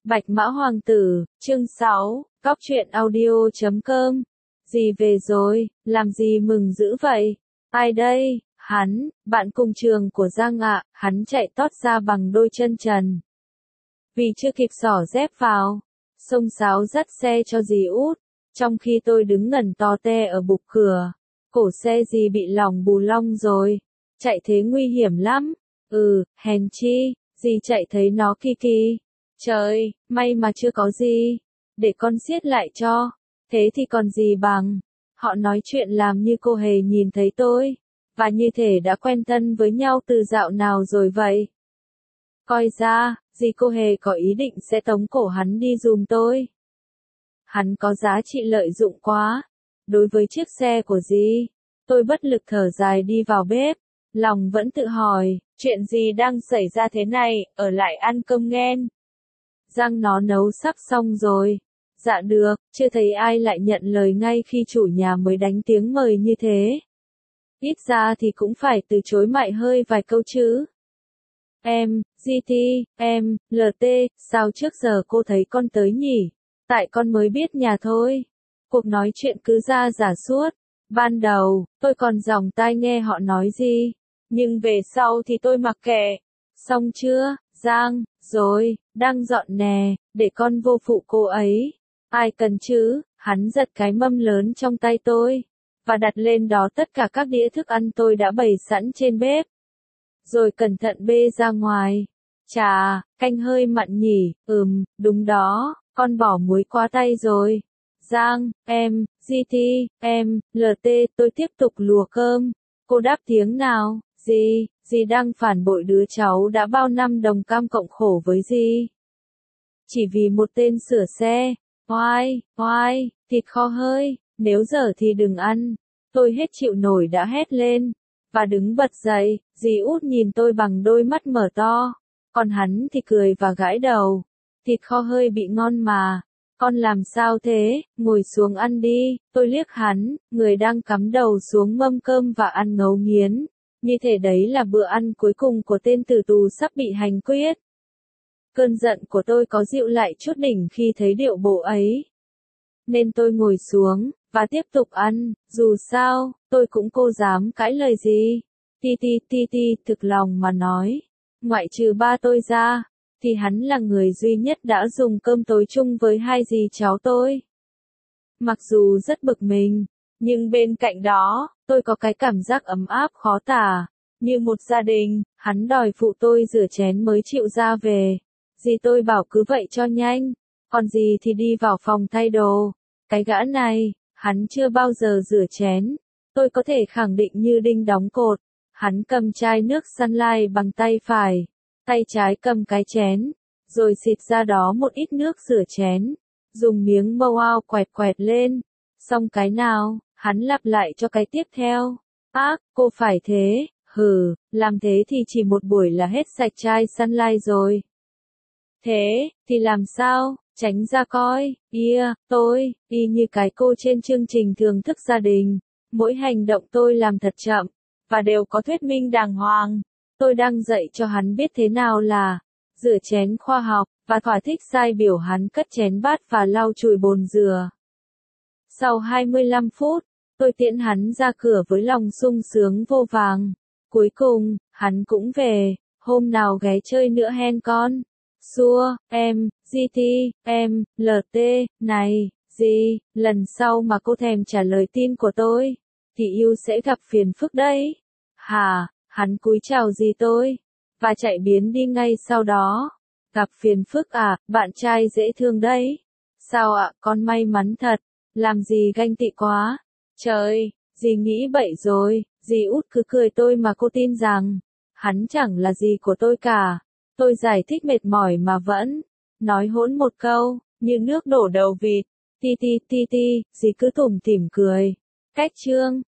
Bạch Mã Hoàng tử, chương 6, Cóc truyện audio.com. Gì về rồi, làm gì mừng dữ vậy? Ai đây? Hắn, bạn cùng trường của Giang ạ, hắn chạy tót ra bằng đôi chân trần. Vì chưa kịp xỏ dép vào, xông xáo dắt xe cho dì út, trong khi tôi đứng ngẩn to te ở bục cửa. Cổ xe dì bị lỏng bù long rồi, chạy thế nguy hiểm lắm. Hèn chi, dì chạy thấy nó kỳ kỳ. Trời, may mà chưa có gì. Để con siết lại cho. Thế thì còn gì bằng. Họ nói chuyện làm như cô hề nhìn thấy tôi. Và như thể đã quen thân với nhau từ dạo nào rồi vậy. Coi ra, dì cô hề có ý định sẽ tống cổ hắn đi giùm tôi. Hắn có giá trị lợi dụng quá. Đối với chiếc xe của dì, tôi bất lực thở dài đi vào bếp. Lòng vẫn tự hỏi, chuyện gì đang xảy ra thế này, ở lại ăn cơm nghen. Giang nó nấu sắp xong rồi. Dạ được, chưa thấy ai lại nhận lời ngay khi chủ nhà mới đánh tiếng mời như thế. Ít ra thì cũng phải từ chối mại hơi vài câu chứ. Em, GT, em, LT, sao trước giờ cô thấy con tới nhỉ? Tại con mới biết nhà thôi. Cuộc nói chuyện cứ ra giả suốt. Ban đầu, tôi còn dòng tai nghe họ nói gì. Nhưng về sau thì tôi mặc kệ. Xong chưa, Giang, rồi, đang dọn nè, để con vô phụ cô ấy. Ai cần chứ, hắn giật cái mâm lớn trong tay tôi. Và đặt lên đó tất cả các đĩa thức ăn tôi đã bày sẵn trên bếp. Rồi cẩn thận bê ra ngoài. Chà, canh hơi mặn nhỉ, đúng đó, con bỏ muối quá tay rồi. Giang, em, GT, em, LT, tôi tiếp tục lùa cơm. Cô đáp tiếng nào, dì đang phản bội đứa cháu đã bao năm đồng cam cộng khổ với dì. Chỉ vì một tên sửa xe, oai, thịt kho hơi, nếu dở thì đừng ăn. Tôi hết chịu nổi đã hét lên, và đứng bật dậy, dì út nhìn tôi bằng đôi mắt mở to, còn hắn thì cười và gãi đầu. Thịt kho hơi bị ngon mà. Con làm sao thế, ngồi xuống ăn đi, tôi liếc hắn, người đang cắm đầu xuống mâm cơm và ăn ngấu nghiến. Như thể đấy là bữa ăn cuối cùng của tên tử tù sắp bị hành quyết. Cơn giận của tôi có dịu lại chút đỉnh khi thấy điệu bộ ấy. Nên tôi ngồi xuống, và tiếp tục ăn, dù sao, tôi cũng cô dám cãi lời gì. Thực lòng mà nói, ngoại trừ ba tôi ra, thì hắn là người duy nhất đã dùng cơm tối chung với hai dì cháu tôi. Mặc dù rất bực mình, nhưng bên cạnh đó, tôi có cái cảm giác ấm áp khó tả. Như một gia đình, hắn đòi phụ tôi rửa chén mới chịu ra về. Dì tôi bảo cứ vậy cho nhanh, còn dì thì đi vào phòng thay đồ. Cái gã này, hắn chưa bao giờ rửa chén. Tôi có thể khẳng định như đinh đóng cột. Hắn cầm chai nước Sunlight bằng tay phải, tay trái cầm cái chén, rồi xịt ra đó một ít nước rửa chén, dùng miếng mâu quẹt quẹt lên. Xong cái nào, hắn lặp lại cho cái tiếp theo. Cô phải thế, làm thế thì chỉ một buổi là hết sạch chai Sunlight rồi. Thế, thì làm sao, tránh ra coi, tôi, như cái cô trên chương trình thưởng thức gia đình. Mỗi hành động tôi làm thật chậm, và đều có thuyết minh đàng hoàng. Tôi đang dạy cho hắn biết thế nào là rửa chén khoa học, và thỏa thích sai biểu hắn cất chén bát và lau chùi bồn dừa. Sau 25 phút, tôi tiễn hắn ra cửa với lòng sung sướng vô vàng. Cuối cùng, hắn cũng về, hôm nào ghé chơi nữa hen con. Xua, em, GT, em, LT, này, gì, lần sau mà cô thèm trả lời tin của tôi, thì yêu sẽ gặp phiền phức đấy. Hắn cúi chào dì tôi, và chạy biến đi ngay sau đó. Gặp phiền phức à, bạn trai dễ thương đấy. Sao ạ, con may mắn thật, làm gì ganh tị quá. Trời, dì nghĩ bậy rồi, dì út cứ cười tôi mà cô tin rằng, hắn chẳng là gì của tôi cả. Tôi giải thích mệt mỏi mà vẫn nói hỗn một câu, như nước đổ đầu vịt. Dì cứ tủm tỉm cười. Cách chương